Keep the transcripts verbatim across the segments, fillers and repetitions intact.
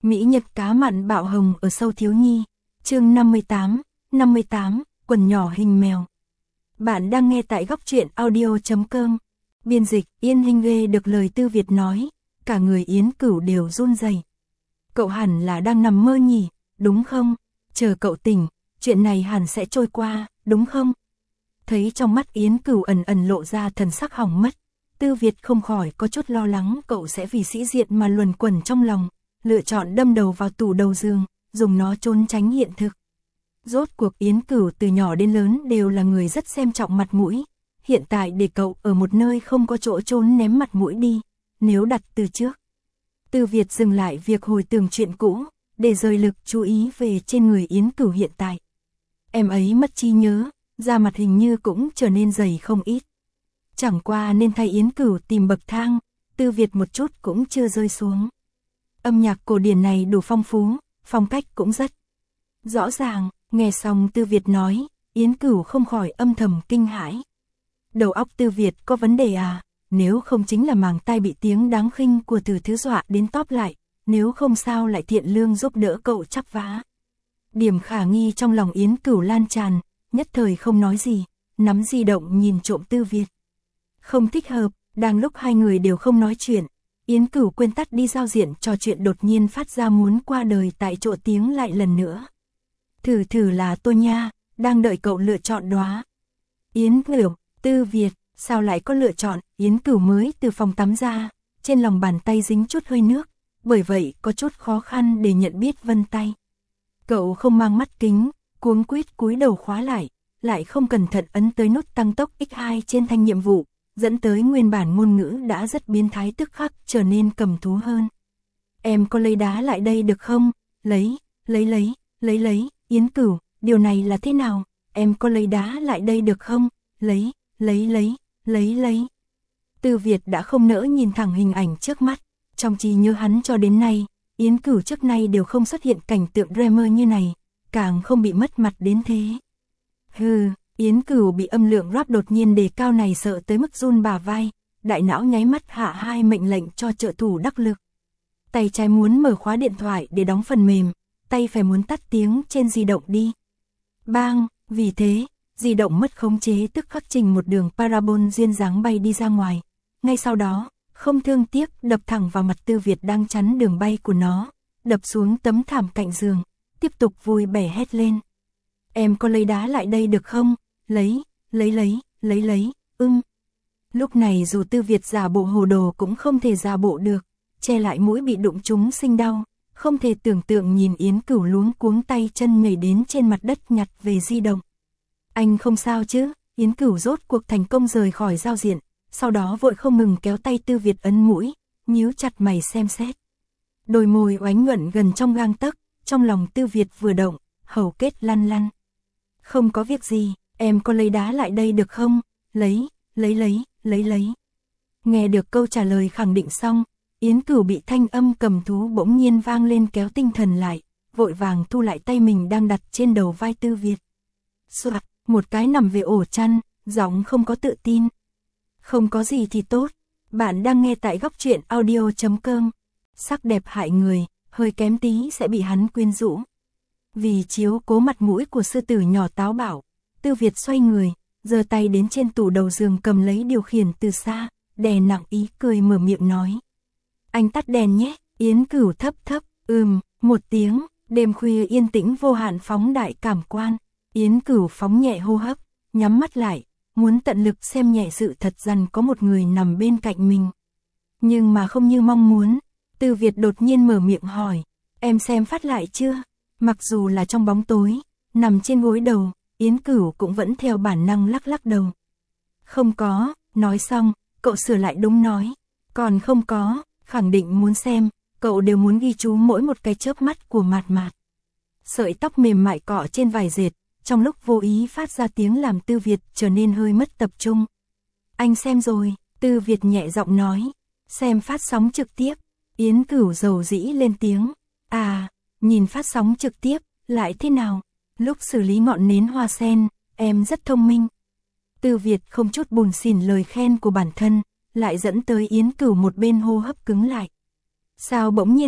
Mỹ Nhật cá mặn bạo hồng ở sâu thiếu nhi. Chương năm mươi tám, năm mươi tám, quần nhỏ hình mèo. Bạn đang nghe tại góc truyện audio chấm com. Biên dịch Yên Hinh nghe được lời Tư Việt nói, cả người Yến Cửu đều run rẩy. Cậu hẳn là đang nằm mơ nhỉ, đúng không? Chờ cậu tỉnh, chuyện này hẳn sẽ trôi qua, đúng không? Thấy trong mắt Yến Cửu ẩn ẩn lộ ra thần sắc hỏng mất, Tư Việt không khỏi có chút lo lắng cậu sẽ vì sĩ diện mà luẩn quẩn trong lòng, lựa chọn đâm đầu vào tủ đầu giường, dùng nó trốn tránh hiện thực. Rốt cuộc Yến Cửu từ nhỏ đến lớn đều là người rất xem trọng mặt mũi, hiện tại để cậu ở một nơi không có chỗ trốn ném mặt mũi đi, nếu đặt từ trước. Tư Việt dừng lại việc hồi tưởng chuyện cũ, để rời lực chú ý về trên người Yến Cửu hiện tại. Em ấy mất trí nhớ, da mặt hình như cũng trở nên dày không ít. Chẳng qua nên thay Yến Cửu tìm bậc thang, Tư Việt một chút cũng chưa rơi xuống. Âm nhạc cổ điển này đủ phong phú, phong cách cũng rất rõ ràng. Nghe xong Tư Việt nói, Yến Cửu không khỏi âm thầm kinh hãi. Đầu óc Tư Việt có vấn đề à? Nếu không chính là màng tai bị tiếng đáng khinh của Từ Thứ dọa đến tóp lại, nếu không sao lại thiện lương giúp đỡ cậu chắp vá. Điểm khả nghi trong lòng Yến Cửu lan tràn, nhất thời không nói gì, nắm di động nhìn trộm Tư Việt. Không thích hợp, đang lúc hai người đều không nói chuyện, Yến Cửu quên tắt đi giao diện trò chuyện đột nhiên phát ra muốn qua đời tại chỗ tiếng lại lần nữa. Thử thử là tôi nha, đang đợi cậu lựa chọn đó. Yến Cửu, Tư Việt, sao lại có lựa chọn? Yến Cửu mới từ phòng tắm ra, trên lòng bàn tay dính chút hơi nước, bởi vậy có chút khó khăn để nhận biết vân tay. Cậu không mang mắt kính, cuống quýt cúi đầu khóa lại, lại không cẩn thận ấn tới nút tăng tốc nhân hai trên thanh nhiệm vụ, dẫn tới nguyên bản ngôn ngữ đã rất biến thái tức khắc trở nên cầm thú hơn. Em có lấy đá lại đây được không? Lấy, lấy lấy, lấy lấy, Yến Cửu, điều này là thế nào? Em có lấy đá lại đây được không? Lấy, lấy lấy, lấy lấy. Tư Việt đã không nỡ nhìn thẳng hình ảnh trước mắt, trong trí nhớ hắn cho đến nay, Yến Cửu trước nay đều không xuất hiện cảnh tượng dreamer như này, càng không bị mất mặt đến thế. Hừ, Yến Cửu bị âm lượng rap đột nhiên đề cao này sợ tới mức run bả vai, đại não nháy mắt hạ hai mệnh lệnh cho trợ thủ đắc lực. Tay trái muốn mở khóa điện thoại để đóng phần mềm, tay phải muốn tắt tiếng trên di động đi. Bang, vì thế, di động mất khống chế tức khắc trình một đường parabol duyên dáng bay đi ra ngoài. Ngay sau đó, không thương tiếc đập thẳng vào mặt Tư Việt đang chắn đường bay của nó, đập xuống tấm thảm cạnh giường, tiếp tục vui vẻ hét lên. Em có lấy đá lại đây được không? Lấy, lấy lấy, lấy lấy, ưng. Lúc này dù Tư Việt giả bộ hồ đồ cũng không thể giả bộ được, che lại mũi bị đụng trúng sinh đau, không thể tưởng tượng nhìn Yến Cửu luống cuống tay chân nhảy đến trên mặt đất nhặt về di động. Anh không sao chứ? Yến Cửu rốt cuộc thành công rời khỏi giao diện, sau đó vội không ngừng kéo tay Tư Việt ấn mũi, nhíu chặt mày xem xét. Đôi môi oánh nhuận gần trong gang tấc, trong lòng Tư Việt vừa động, hầu kết lăn lăn. Không có việc gì, em có lấy đá lại đây được không? Lấy, lấy lấy, lấy lấy. Nghe được câu trả lời khẳng định xong, Yến Cửu bị thanh âm cầm thú bỗng nhiên vang lên kéo tinh thần lại, vội vàng thu lại tay mình đang đặt trên đầu vai Tư Việt. Soạt, một cái nằm về ổ chăn, giọng không có tự tin. Không có gì thì tốt, bạn đang nghe tại góc truyện audio chấm com. Sắc đẹp hại người, hơi kém tí sẽ bị hắn quyến rũ. Vì chiếu cố mặt mũi của sư tử nhỏ táo bạo, Tư Việt xoay người, giơ tay đến trên tủ đầu giường cầm lấy điều khiển từ xa, đè nặng ý cười mở miệng nói. Anh tắt đèn nhé. Yến Cửu thấp thấp, ừm, một tiếng, đêm khuya yên tĩnh vô hạn phóng đại cảm quan. Yến Cửu phóng nhẹ hô hấp, nhắm mắt lại, muốn tận lực xem nhẹ sự thật rằng có một người nằm bên cạnh mình. Nhưng mà không như mong muốn, Tư Việt đột nhiên mở miệng hỏi, em xem phát lại chưa? Mặc dù là trong bóng tối, nằm trên gối đầu, Yến Cửu cũng vẫn theo bản năng lắc lắc đầu. Không có, nói xong, cậu sửa lại đúng nói, còn không có, khẳng định muốn xem, cậu đều muốn ghi chú mỗi một cái chớp mắt của Mạt Mạt. Sợi tóc mềm mại cọ trên vải dệt, trong lúc vô ý phát ra tiếng làm Tư Việt trở nên hơi mất tập trung. Anh xem rồi, Tư Việt nhẹ giọng nói, xem phát sóng trực tiếp. Yến Cửu dầu dĩ lên tiếng, à, nhìn phát sóng trực tiếp, lại thế nào? Lúc xử lý ngọn nến hoa sen, em rất thông minh. Tư Việt không chút buồn xỉn lời khen của bản thân, lại dẫn tới Yến Cửu một bên hô hấp cứng lại. Sao bỗng nhiên lại,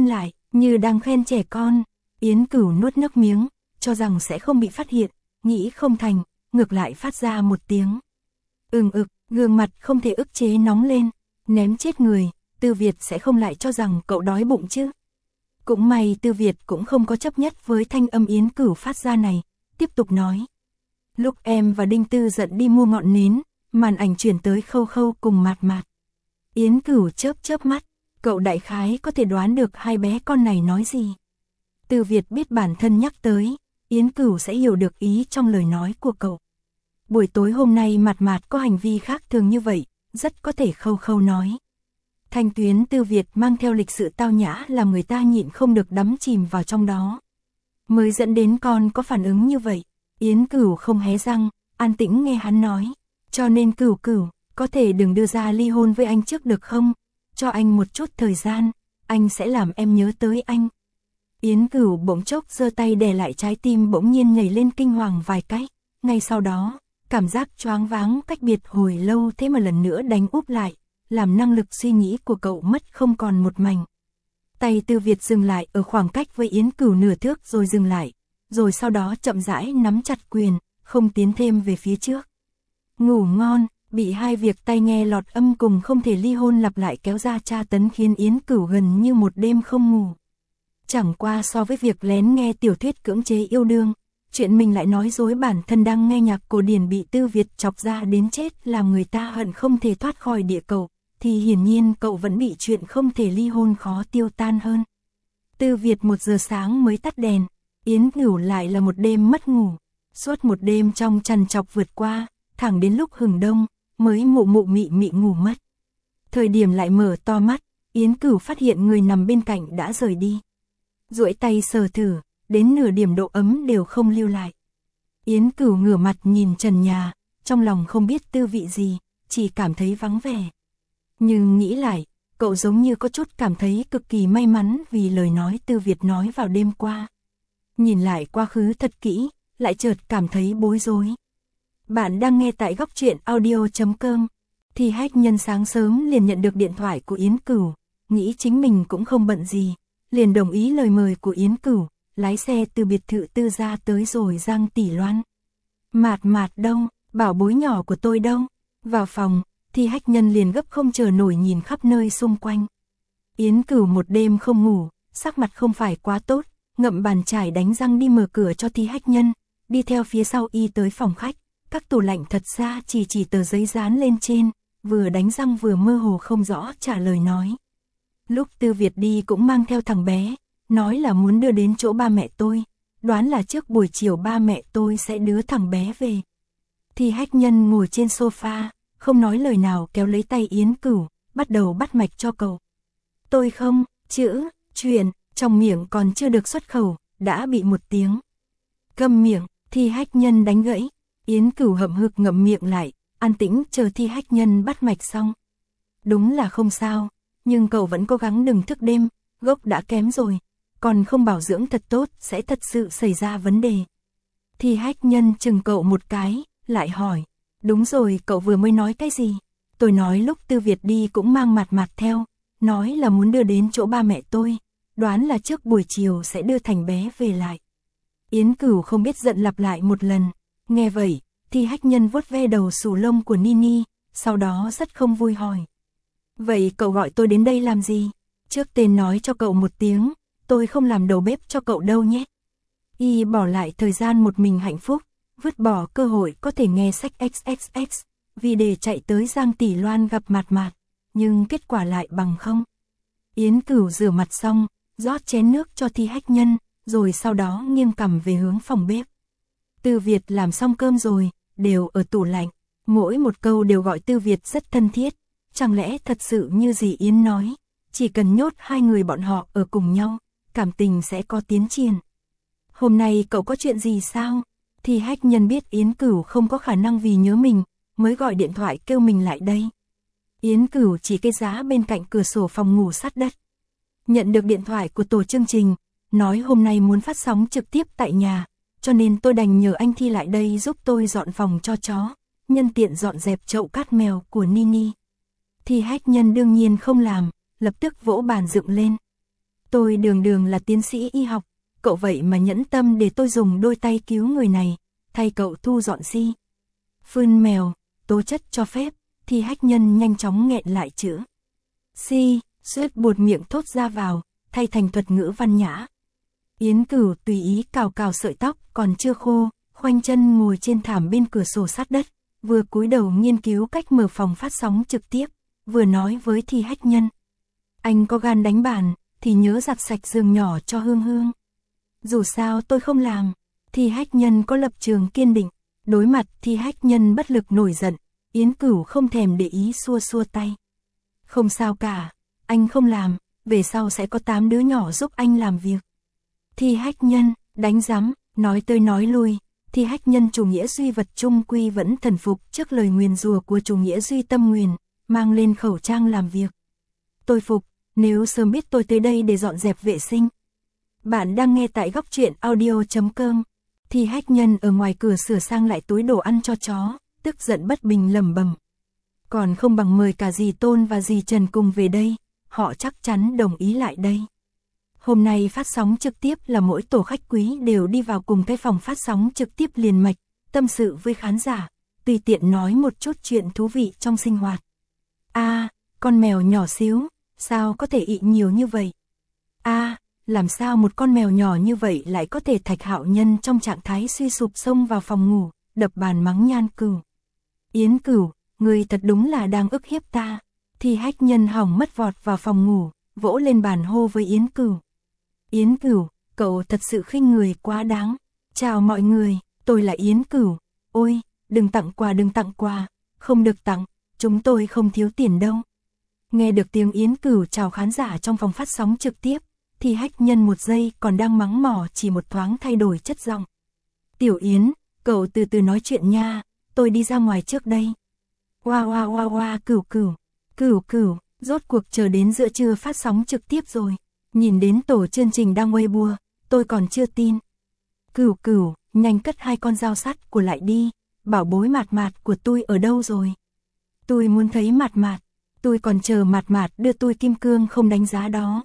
Như đang khen trẻ con. Yến Cửu nuốt nước miếng, cho rằng sẽ không bị phát hiện, nghĩ không thành, ngược lại phát ra một tiếng. Ừng ực, gương mặt không thể ức chế nóng lên, ném chết người, Tư Việt sẽ không lại cho rằng cậu đói bụng chứ. Cũng may Tư Việt cũng không có chấp nhất với thanh âm Yến Cửu phát ra này, tiếp tục nói. Lúc em và Đinh Tư giận đi mua ngọn nến, màn ảnh chuyển tới Khâu Khâu cùng Mạt Mạt. Yến Cửu chớp chớp mắt, cậu đại khái có thể đoán được hai bé con này nói gì. Tư Việt biết bản thân nhắc tới, Yến Cửu sẽ hiểu được ý trong lời nói của cậu. Buổi tối hôm nay Mạt Mạt có hành vi khác thường như vậy, rất có thể Khâu Khâu nói. Thanh tuyến Tư Việt mang theo lịch sự tao nhã làm người ta nhịn không được đắm chìm vào trong đó. Mới dẫn đến con có phản ứng như vậy. Yến Cửu không hé răng, an tĩnh nghe hắn nói. Cho nên Cửu Cửu, có thể đừng đưa ra ly hôn với anh trước được không? Cho anh một chút thời gian, anh sẽ làm em nhớ tới anh. Yến Cửu bỗng chốc giơ tay đè lại trái tim bỗng nhiên nhảy lên kinh hoàng vài cái. Ngay sau đó, cảm giác choáng váng cách biệt hồi lâu thế mà lần nữa đánh úp lại, làm năng lực suy nghĩ của cậu mất không còn một mảnh. Tay Tư Việt dừng lại ở khoảng cách với Yến Cửu nửa thước rồi dừng lại, rồi sau đó chậm rãi nắm chặt quyền, không tiến thêm về phía trước. Ngủ ngon, bị hai việc tai nghe lọt âm cùng không thể ly hôn lặp lại kéo ra tra tấn khiến Yến Cửu gần như một đêm không ngủ. Chẳng qua so với việc lén nghe tiểu thuyết cưỡng chế yêu đương, chuyện mình lại nói dối bản thân đang nghe nhạc cổ điển bị Tư Việt chọc ra đến chết làm người ta hận không thể thoát khỏi địa cầu, thì hiển nhiên cậu vẫn bị chuyện không thể ly hôn khó tiêu tan hơn. Tư Việt một giờ sáng mới tắt đèn, Yến Cửu lại là một đêm mất ngủ, suốt một đêm trong trằn trọc vượt qua, thẳng đến lúc hừng đông, mới mụ mụ mị mị ngủ mất. Thời điểm lại mở to mắt, Yến Cửu phát hiện người nằm bên cạnh đã rời đi. Duỗi tay sờ thử, đến nửa điểm độ ấm đều không lưu lại. Yến Cửu ngửa mặt nhìn trần nhà, trong lòng không biết tư vị gì, chỉ cảm thấy vắng vẻ. Nhưng nghĩ lại, cậu giống như có chút cảm thấy cực kỳ may mắn vì lời nói Tư Việt nói vào đêm qua. Nhìn lại quá khứ thật kỹ, lại chợt cảm thấy bối rối. Bạn đang nghe tại góc truyện audio chấm com. Thì Hách Nhân sáng sớm liền nhận được điện thoại của Yến Cửu, nghĩ chính mình cũng không bận gì, liền đồng ý lời mời của Yến Cửu, lái xe từ biệt thự Tư gia tới rồi Giang Tỷ Loan. Mạt Mạt đâu, bảo bối nhỏ của tôi đâu? Vào phòng, thì Hách Nhân liền gấp không chờ nổi nhìn khắp nơi xung quanh. Yến Cửu một đêm không ngủ, sắc mặt không phải quá tốt, ngậm bàn chải đánh răng đi mở cửa cho Thi Hách Nhân, đi theo phía sau y tới phòng khách, các tủ lạnh thật ra chỉ chỉ tờ giấy dán lên trên, vừa đánh răng vừa mơ hồ không rõ trả lời nói. Lúc Tư Việt đi cũng mang theo thằng bé, nói là muốn đưa đến chỗ ba mẹ tôi, đoán là trước buổi chiều ba mẹ tôi sẽ đưa thằng bé về. Thi Hách Nhân ngồi trên sofa, không nói lời nào kéo lấy tay Yến Cửu, bắt đầu bắt mạch cho cậu. Tôi không, chữ, chuyện, trong miệng còn chưa được xuất khẩu, đã bị một tiếng. Câm miệng, Thi Hách Nhân đánh gãy, Yến Cửu hậm hực ngậm miệng lại, an tĩnh chờ Thi Hách Nhân bắt mạch xong. Đúng là không sao, nhưng cậu vẫn cố gắng đừng thức đêm, gốc đã kém rồi, còn không bảo dưỡng thật tốt sẽ thật sự xảy ra vấn đề. Thi Hách Nhân chừng cậu một cái, lại hỏi. Đúng rồi, cậu vừa mới nói cái gì? Tôi nói lúc Tư Việt đi cũng mang Mạt Mạt theo, nói là muốn đưa đến chỗ ba mẹ tôi, đoán là trước buổi chiều sẽ đưa thành bé về lại. Yến Cửu không biết giận lặp lại một lần, nghe vậy, thì Hách Nhân vuốt ve đầu xù lông của Nini, sau đó rất không vui hỏi. Vậy cậu gọi tôi đến đây làm gì? Trước tên nói cho cậu một tiếng, tôi không làm đầu bếp cho cậu đâu nhé. Y bỏ lại thời gian một mình hạnh phúc, vứt bỏ cơ hội có thể nghe sách ích ích ích, vì để chạy tới Giang Tỷ Loan gặp Mạt Mạt, nhưng kết quả lại bằng không. Yến Cửu rửa mặt xong, rót chén nước cho Thi Hách Nhân, rồi sau đó nghiêng cằm về hướng phòng bếp. Tư Việt làm xong cơm rồi, đều ở tủ lạnh, mỗi một câu đều gọi Tư Việt rất thân thiết, chẳng lẽ thật sự như dì Yến nói, chỉ cần nhốt hai người bọn họ ở cùng nhau, cảm tình sẽ có tiến triển. Hôm nay cậu có chuyện gì sao? Thì Hách Nhân biết Yến Cửu không có khả năng vì nhớ mình, mới gọi điện thoại kêu mình lại đây. Yến Cửu chỉ cây giá bên cạnh cửa sổ phòng ngủ sát đất. Nhận được điện thoại của tổ chương trình, nói hôm nay muốn phát sóng trực tiếp tại nhà, cho nên tôi đành nhờ anh Thi lại đây giúp tôi dọn phòng cho chó, nhân tiện dọn dẹp chậu cát mèo của Nini. Thì Hách Nhân đương nhiên không làm, lập tức vỗ bàn dựng lên. Tôi đường đường là tiến sĩ y học, cậu vậy mà nhẫn tâm để tôi dùng đôi tay cứu người này, thay cậu thu dọn si. Phun mèo, tố chất cho phép, Thi Hách Nhân nhanh chóng nghẹn lại chữ si, suýt buột miệng thốt ra vào, thay thành thuật ngữ văn nhã. Yến Cửu tùy ý cào cào sợi tóc còn chưa khô, khoanh chân ngồi trên thảm bên cửa sổ sát đất, vừa cúi đầu nghiên cứu cách mở phòng phát sóng trực tiếp, vừa nói với Thi Hách Nhân. Anh có gan đánh bàn, thì nhớ giặt sạch giường nhỏ cho Hương Hương. Dù sao tôi không làm. Thi Hách Nhân có lập trường kiên định, đối mặt Thi Hách Nhân bất lực nổi giận, Yến Cửu không thèm để ý xua xua tay. Không sao cả, anh không làm, về sau sẽ có tám đứa nhỏ giúp anh làm việc. Thi Hách Nhân, đánh rắm, nói tới nói lui, Thi Hách Nhân chủ nghĩa duy vật trung quy vẫn thần phục trước lời nguyền rủa của chủ nghĩa duy tâm nguyền, mang lên khẩu trang làm việc. Tôi phục, nếu sớm biết tôi tới đây để dọn dẹp vệ sinh. Bạn đang nghe tại góc truyện audio chấm com. Thi Hách Nhân ở ngoài cửa sửa sang lại túi đồ ăn cho chó, tức giận bất bình lẩm bẩm. Còn không bằng mời cả dì Tôn và dì Trần cùng về đây, họ chắc chắn đồng ý lại đây. Hôm nay phát sóng trực tiếp là mỗi tổ khách quý đều đi vào cùng cái phòng phát sóng trực tiếp liền mạch, tâm sự với khán giả, tùy tiện nói một chút chuyện thú vị trong sinh hoạt. A, à, con mèo nhỏ xíu, sao có thể ị nhiều như vậy? A, à, làm sao một con mèo nhỏ như vậy lại có thể Thạch Hạo Nhân trong trạng thái suy sụp xông vào phòng ngủ, đập bàn mắng Nhan Cửu. Yến Cửu, ngươi thật đúng là đang ức hiếp ta. Thi Hách Nhân hỏng mất vọt vào phòng ngủ, vỗ lên bàn hô với Yến Cửu. Yến Cửu, cậu thật sự khinh người quá đáng. Chào mọi người, tôi là Yến Cửu. Ôi, đừng tặng quà đừng tặng quà, không được tặng, chúng tôi không thiếu tiền đâu. Nghe được tiếng Yến Cửu chào khán giả trong phòng phát sóng trực tiếp, Thi Hách Nhân một giây còn đang mắng mỏ chỉ một thoáng thay đổi chất giọng. Tiểu Yến, cậu từ từ nói chuyện nha, tôi đi ra ngoài trước đây. Oa oa oa oa Cửu Cửu, Cửu Cửu, rốt cuộc chờ đến giữa trưa phát sóng trực tiếp rồi. Nhìn đến tổ chương trình đang Weibo, tôi còn chưa tin. Cửu Cửu, nhanh cất hai con dao sắt của lại đi, bảo bối Mạt Mạt của tôi ở đâu rồi? Tôi muốn thấy Mạt Mạt, tôi còn chờ Mạt Mạt đưa tôi kim cương không đánh giá đó.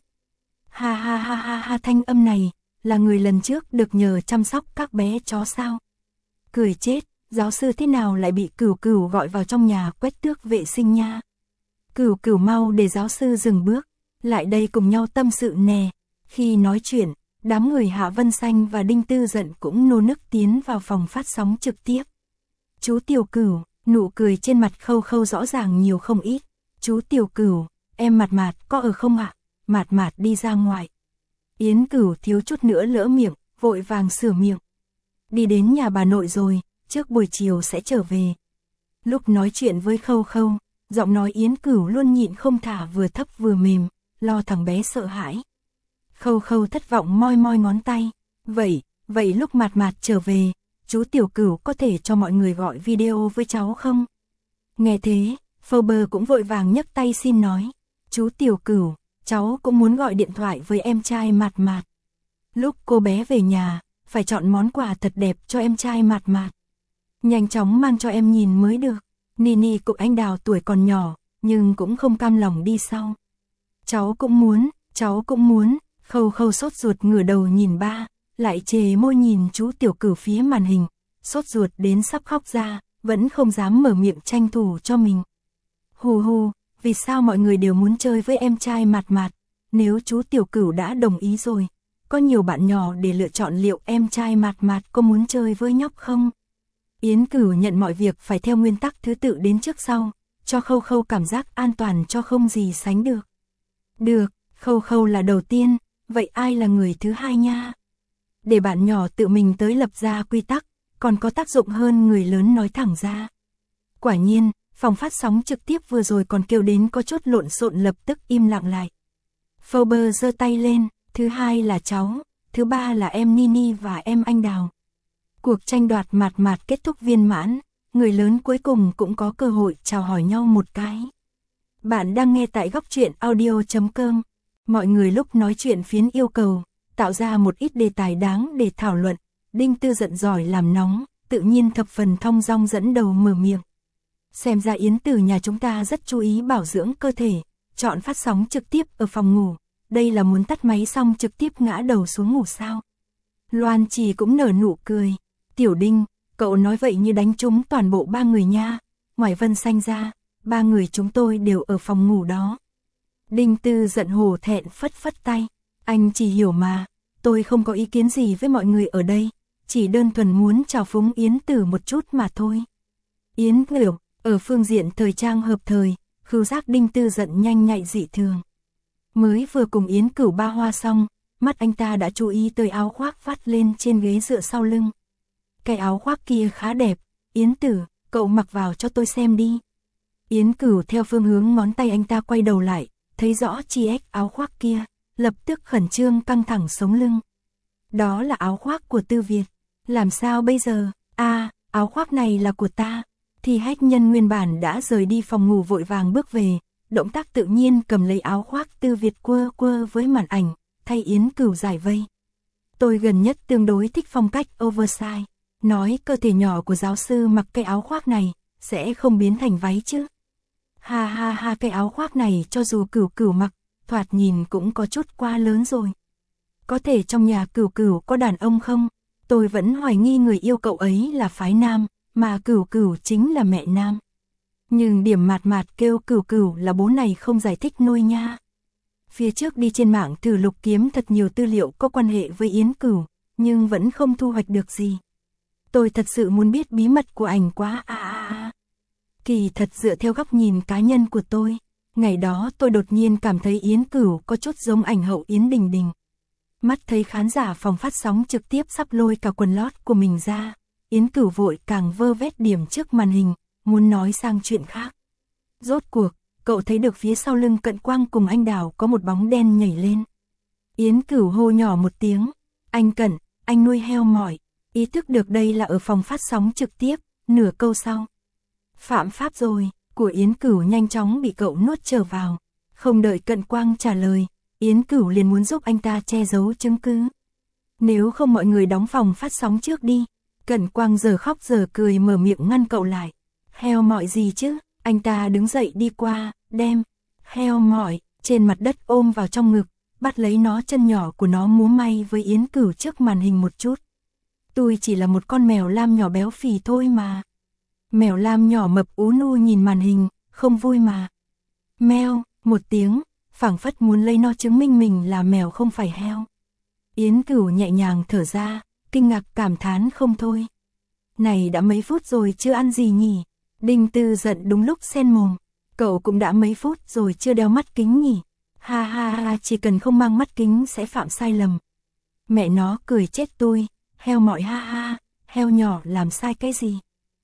Ha ha ha ha ha, thanh âm này, là người lần trước được nhờ chăm sóc các bé chó sao? Cười chết, giáo sư thế nào lại bị Cửu Cửu gọi vào trong nhà quét tước vệ sinh nha? Cửu Cửu mau để giáo sư dừng bước, lại đây cùng nhau tâm sự nè. Khi nói chuyện, đám người Hạ Vân Xanh và Đinh Tư Giận cũng nô nức tiến vào phòng phát sóng trực tiếp. Chú Tiểu Cửu, nụ cười trên mặt Khâu Khâu rõ ràng nhiều không ít. Chú Tiểu Cửu, em Mạt Mạt có ở không ạ? Mạt Mạt đi ra ngoài. Yến Cửu thiếu chút nữa lỡ miệng, vội vàng sửa miệng. Đi đến nhà bà nội rồi, trước buổi chiều sẽ trở về. Lúc nói chuyện với Khâu Khâu, giọng nói Yến Cửu luôn nhịn không thả, vừa thấp vừa mềm, lo thằng bé sợ hãi. Khâu Khâu thất vọng moi moi ngón tay. Vậy, vậy lúc Mạt Mạt trở về, chú Tiểu Cửu có thể cho mọi người gọi video với cháu không? Nghe thế, Fober cũng vội vàng nhấc tay xin nói. Chú Tiểu Cửu, cháu cũng muốn gọi điện thoại với em trai Mạt Mạt. Lúc cô bé về nhà, phải chọn món quà thật đẹp cho em trai Mạt Mạt. Nhanh chóng mang cho em nhìn mới được. Nini cùng anh Đào tuổi còn nhỏ, nhưng cũng không cam lòng đi sau. Cháu cũng muốn, cháu cũng muốn. Khâu Khâu sốt ruột ngửa đầu nhìn ba, lại chề môi nhìn chú Tiểu Cửu phía màn hình, sốt ruột đến sắp khóc ra, vẫn không dám mở miệng tranh thủ cho mình. Hù hù, vì sao mọi người đều muốn chơi với em trai Mạt Mạt? Nếu chú Tiểu Cửu đã đồng ý rồi, có nhiều bạn nhỏ để lựa chọn liệu em trai Mạt Mạt có muốn chơi với nhóc không? Yến Cửu nhận mọi việc phải theo nguyên tắc thứ tự đến trước sau, cho Khâu Khâu cảm giác an toàn cho không gì sánh được. Được, Khâu Khâu là đầu tiên, vậy ai là người thứ hai nha? Để bạn nhỏ tự mình tới lập ra quy tắc, còn có tác dụng hơn người lớn nói thẳng ra. Quả nhiên, phòng phát sóng trực tiếp vừa rồi còn kêu đến có chút lộn xộn lập tức im lặng lại. Fober giơ tay lên, thứ hai là cháu, thứ ba là em Nini và em Anh Đào. Cuộc tranh đoạt Mạt Mạt kết thúc viên mãn, người lớn cuối cùng cũng có cơ hội chào hỏi nhau một cái. Bạn đang nghe tại góc truyện audio chấm com. Mọi người lúc nói chuyện phiến yêu cầu, tạo ra một ít đề tài đáng để thảo luận. Đinh Tư Giận giỏi làm nóng, tự nhiên thập phần thong dong dẫn đầu mở miệng. Xem ra Yến Tử nhà chúng ta rất chú ý bảo dưỡng cơ thể, chọn phát sóng trực tiếp ở phòng ngủ, đây là muốn tắt máy xong trực tiếp ngã đầu xuống ngủ sao? Loan Trì cũng nở nụ cười. Tiểu Đinh, cậu nói vậy như đánh trúng toàn bộ ba người nha. Ngoài Vân Xanh ra, ba người chúng tôi đều ở phòng ngủ đó. Đinh Tư giận hổ thẹn phất phất tay. Anh chỉ hiểu mà, tôi không có ý kiến gì với mọi người ở đây. Chỉ đơn thuần muốn chào phúng Yến Tử một chút mà thôi. Yến Tử, ở phương diện thời trang hợp thời, khứu giác Đinh Tư giận nhanh nhạy dị thường. Mới vừa cùng Yến Cửu ba hoa xong, mắt anh ta đã chú ý tới áo khoác vắt lên trên ghế dựa sau lưng. Cái áo khoác kia khá đẹp, Yến Tử, cậu mặc vào cho tôi xem đi. Yến Cửu theo phương hướng ngón tay anh ta quay đầu lại, thấy rõ chi ếch áo khoác kia, lập tức khẩn trương căng thẳng sống lưng. Đó là áo khoác của Tư Việt, làm sao bây giờ? À, áo khoác này là của ta. Thì hách nhân nguyên bản đã rời đi phòng ngủ vội vàng bước về, động tác tự nhiên cầm lấy áo khoác Tư Việt quơ quơ với màn ảnh, thay Yến Cửu giải vây. Tôi gần nhất tương đối thích phong cách oversize, nói cơ thể nhỏ của giáo sư mặc cái áo khoác này, sẽ không biến thành váy chứ. Ha ha ha, cái áo khoác này cho dù Cửu Cửu mặc, thoạt nhìn cũng có chút quá lớn rồi. Có thể trong nhà Cửu Cửu có đàn ông không? Tôi vẫn hoài nghi người yêu cậu ấy là phái nam, mà Cửu Cửu chính là mẹ nam. Nhưng điểm mạt mạt kêu Cửu Cửu là bố này không giải thích nôi nha. Phía trước đi trên mạng thử lục kiếm thật nhiều tư liệu có quan hệ với Yến Cửu, nhưng vẫn không thu hoạch được gì. Tôi thật sự muốn biết bí mật của ảnh quá à à à. Kỳ thật dựa theo góc nhìn cá nhân của tôi, ngày đó tôi đột nhiên cảm thấy Yến Cửu có chút giống ảnh hậu Yến Đình Đình. Mắt thấy khán giả phòng phát sóng trực tiếp sắp lôi cả quần lót của mình ra, Yến Cửu vội càng vơ vét điểm trước màn hình, muốn nói sang chuyện khác. Rốt cuộc, cậu thấy được phía sau lưng Cận Quang cùng anh Đào có một bóng đen nhảy lên. Yến Cửu hô nhỏ một tiếng, anh Cận, anh nuôi heo mỏi, ý thức được đây là ở phòng phát sóng trực tiếp, nửa câu sau. Phạm pháp rồi, của Yến Cửu nhanh chóng bị cậu nuốt trở vào, không đợi Cận Quang trả lời, Yến Cửu liền muốn giúp anh ta che giấu chứng cứ. Nếu không mọi người đóng phòng phát sóng trước đi. Cận Quang giờ khóc giờ cười mở miệng ngăn cậu lại. Heo mỏi gì chứ? Anh ta đứng dậy đi qua, đem heo mỏi trên mặt đất ôm vào trong ngực, bắt lấy nó chân nhỏ của nó múa may với Yến Cửu trước màn hình một chút. Tôi chỉ là một con mèo lam nhỏ béo phì thôi mà. Mèo lam nhỏ mập ú nu nhìn màn hình, không vui mà. Meo, một tiếng, phảng phất muốn lấy nó chứng minh mình là mèo không phải heo. Yến Cửu nhẹ nhàng thở ra, kinh ngạc cảm thán không thôi. Này đã mấy phút rồi chưa ăn gì nhỉ? Đinh Tư giận đúng lúc xen mồm. Cậu cũng đã mấy phút rồi chưa đeo mắt kính nhỉ? Ha ha ha, chỉ cần không mang mắt kính sẽ phạm sai lầm. Mẹ nó cười chết tôi, heo mỏi ha ha, heo nhỏ làm sai cái gì?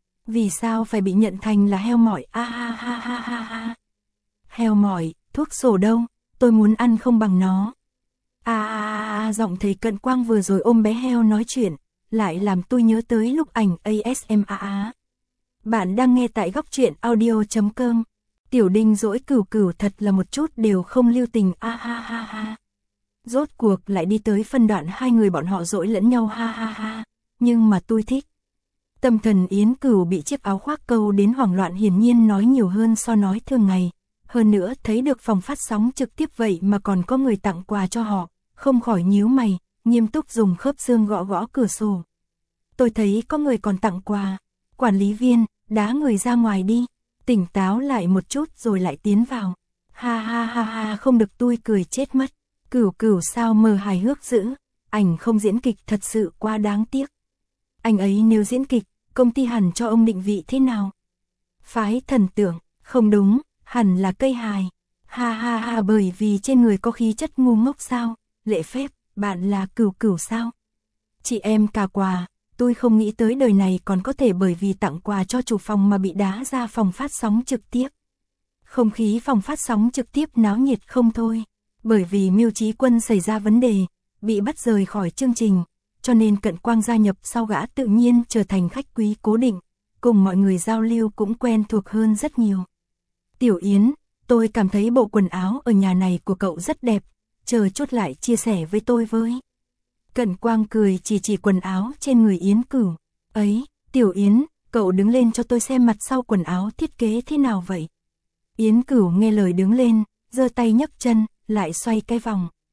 Vì sao phải bị nhận thành là heo mỏi a ha ha ha ha ha. Heo mỏi, thuốc sổ đâu, tôi muốn ăn không bằng nó. À, à, à, giọng thầy Cận Quang vừa rồi ôm bé heo nói chuyện, lại làm tôi nhớ tới lúc ảnh a ét em a. Bạn đang nghe tại góc truyện audio chấm com. Tiểu Đinh dỗi Cửu Cửu thật là một chút đều không lưu tình a ha ha ha. Rốt cuộc lại đi tới phân đoạn hai người bọn họ dỗi lẫn nhau ha ha ha. Nhưng mà tôi thích. Tâm thần Yến Cửu bị chiếc áo khoác câu đến hoảng loạn, hiển nhiên nói nhiều hơn so nói thường ngày. Hơn nữa thấy được phòng phát sóng trực tiếp vậy mà còn có người tặng quà cho họ, không khỏi nhíu mày, nghiêm túc dùng khớp xương gõ gõ cửa sổ. Tôi thấy có người còn tặng quà. Quản lý viên, đá người ra ngoài đi, tỉnh táo lại một chút rồi lại tiến vào. Ha ha ha ha, không được, tôi cười chết mất. Cửu Cửu sao mờ hài hước dữ, ảnh không diễn kịch thật sự quá đáng tiếc. Anh ấy nếu diễn kịch, công ty hẳn cho ông định vị thế nào? Phái thần tượng, không đúng, hẳn là cây hài. Ha ha ha, bởi vì trên người có khí chất ngu ngốc sao? Lễ phép, bạn là Cửu Cửu sao? Chị em cả quà, tôi không nghĩ tới đời này còn có thể bởi vì tặng quà cho chủ phòng mà bị đá ra phòng phát sóng trực tiếp. Không khí phòng phát sóng trực tiếp náo nhiệt không thôi, bởi vì Miêu Chí Quân xảy ra vấn đề, bị bắt rời khỏi chương trình, cho nên Cận Quang gia nhập sau gã tự nhiên trở thành khách quý cố định, cùng mọi người giao lưu cũng quen thuộc hơn rất nhiều. Tiểu Yến, tôi cảm thấy bộ quần áo ở nhà này của cậu rất đẹp, chờ chút lại chia sẻ với tôi với. Cận Quang cười chỉ chỉ quần áo trên người Yến Cửu. Ấy, Tiểu Yến, cậu đứng lên cho tôi xem mặt sau quần áo thiết kế thế nào vậy? Yến Cửu nghe lời đứng lên, giơ tay nhấc chân, lại xoay cái vòng.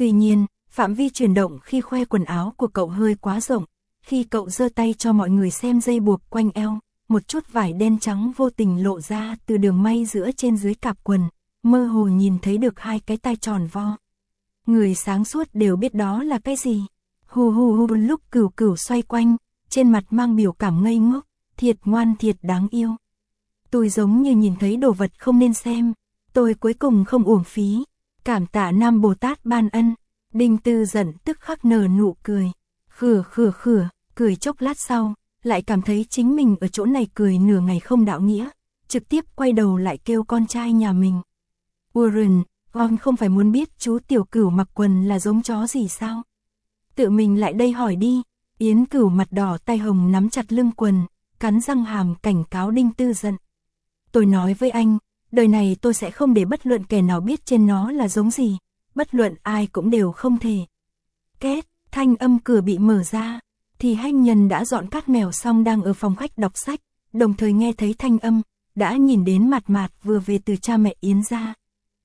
Tuy nhiên, phạm vi chuyển động khi khoe quần áo của cậu hơi quá rộng, khi cậu giơ tay cho mọi người xem dây buộc quanh eo, một chút vải đen trắng vô tình lộ ra từ đường may giữa trên dưới cạp quần, mơ hồ nhìn thấy được hai cái tai tròn vo. Người sáng suốt đều biết đó là cái gì. Hù hù hù lúc Cửu Cửu xoay quanh, trên mặt mang biểu cảm ngây ngốc, thiệt ngoan thiệt đáng yêu. Tôi giống như nhìn thấy đồ vật không nên xem, tôi cuối cùng không uổng phí, cảm tạ Nam Bồ Tát ban ân. Đinh Tư giận tức khắc nở nụ cười, khửa khửa khửa, cười chốc lát sau, lại cảm thấy chính mình ở chỗ này cười nửa ngày không đạo nghĩa, trực tiếp quay đầu lại kêu con trai nhà mình. Warren, con không phải muốn biết chú Tiểu Cửu mặc quần là giống chó gì sao? Tự mình lại đây hỏi đi. Yến Cửu mặt đỏ tay hồng nắm chặt lưng quần, cắn răng hàm cảnh cáo Đinh Tư giận. Tôi nói với anh, đời này tôi sẽ không để bất luận kẻ nào biết trên nó là giống gì, bất luận ai cũng đều không thể. Két, thanh âm cửa bị mở ra, thì Hanh Nhân đã dọn cát mèo xong đang ở phòng khách đọc sách, đồng thời nghe thấy thanh âm, đã nhìn đến Mạt Mạt vừa về từ cha mẹ Yến ra.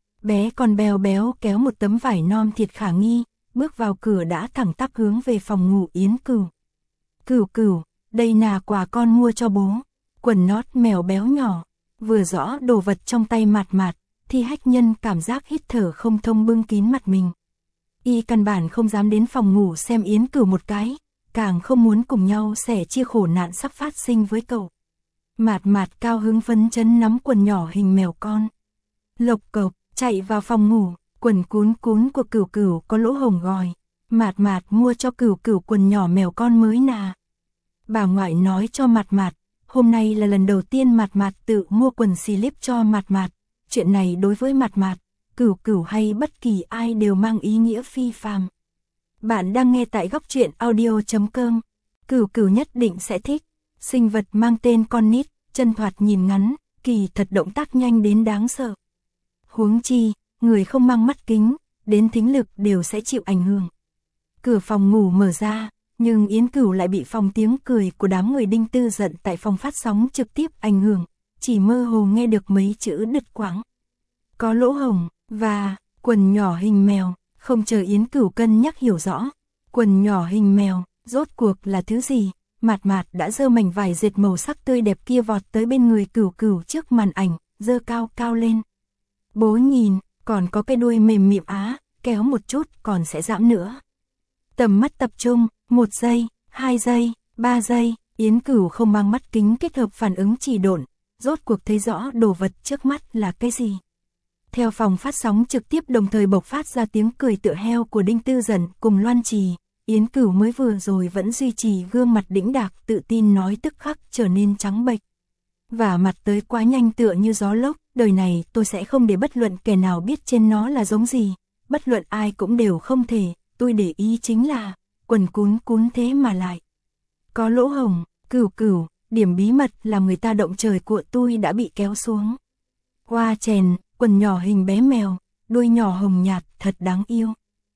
Bé con béo béo kéo một tấm vải non thiệt khả nghi, bước vào cửa đã thẳng tắp hướng về phòng ngủ Yến Cửu. Cửu Cửu, đây là quà con mua cho bố. Quần nót mèo béo nhỏ, vừa rõ đồ vật trong tay Mạt Mạt, thì Hách Nhân cảm giác hít thở không thông bưng kín mặt mình. Y căn bản không dám đến phòng ngủ xem Yến Cửu một cái, càng không muốn cùng nhau sẻ chia khổ nạn sắp phát sinh với cậu. Mạt Mạt cao hứng phấn chấn nắm quần nhỏ hình mèo con. Lộc cộc, chạy vào phòng ngủ, quần cún cún của Cửu Cửu có lỗ hổng gòi. Mạt Mạt mua cho Cửu Cửu quần nhỏ mèo con mới nà. Bà ngoại nói cho Mạt Mạt, hôm nay là lần đầu tiên Mạt Mạt tự mua quần slip cho Mạt Mạt. Chuyện này đối với Mạt Mạt, Cửu Cửu hay bất kỳ ai đều mang ý nghĩa phi phàm. Bạn đang nghe tại góc truyện audio chấm com. Cửu Cửu nhất định sẽ thích. Sinh vật mang tên con nít, chân thoạt nhìn ngắn, kỳ thật động tác nhanh đến đáng sợ. Huống chi, người không mang mắt kính, đến thính lực đều sẽ chịu ảnh hưởng. Cửa phòng ngủ mở ra, nhưng Yến Cửu lại bị phòng tiếng cười của đám người Đinh Tư giận tại phòng phát sóng trực tiếp ảnh hưởng, chỉ mơ hồ nghe được mấy chữ đứt quãng. Có lỗ hổng, và quần nhỏ hình mèo, không chờ Yến Cửu cân nhắc hiểu rõ. Quần nhỏ hình mèo, rốt cuộc là thứ gì? Mạt Mạt đã giơ mảnh vải dệt màu sắc tươi đẹp kia vọt tới bên người Cửu Cửu trước màn ảnh, giơ cao cao lên. Bố nhìn, còn có cái đuôi mềm mịn á, kéo một chút còn sẽ giãn nữa. Tầm mắt tập trung, một giây, hai giây, ba giây, Yến Cửu không mang mắt kính kết hợp phản ứng chỉ độn, rốt cuộc thấy rõ đồ vật trước mắt là cái gì. Theo phòng phát sóng trực tiếp đồng thời bộc phát ra tiếng cười tựa heo của Đinh Tư Dần cùng Loan Trì, Yến Cửu mới vừa rồi vẫn duy trì gương mặt đĩnh đạc tự tin nói tức khắc trở nên trắng bệch. Và mặt tới quá nhanh tựa như gió lốc, đời này tôi sẽ không để bất luận kẻ nào biết trên nó là giống gì, bất luận ai cũng đều không thể, tôi để ý chính là, quần cún cún thế mà lại. Có lỗ hổng, Cửu Cửu, điểm bí mật là người ta động trời của tôi đã bị kéo xuống. Hoa chèn, quần nhỏ hình bé mèo, đuôi nhỏ hồng nhạt, thật đáng yêu.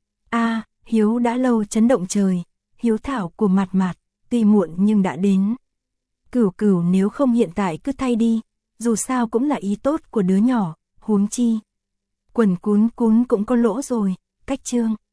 A, Hiếu đã lâu chấn động trời, hiếu thảo của Mạt Mạt, tuy muộn nhưng đã đến. Cửu Cửu nếu không hiện tại cứ thay đi, dù sao cũng là ý tốt của đứa nhỏ, huống chi. Quần cún cún cũng có lỗ rồi, cách chương.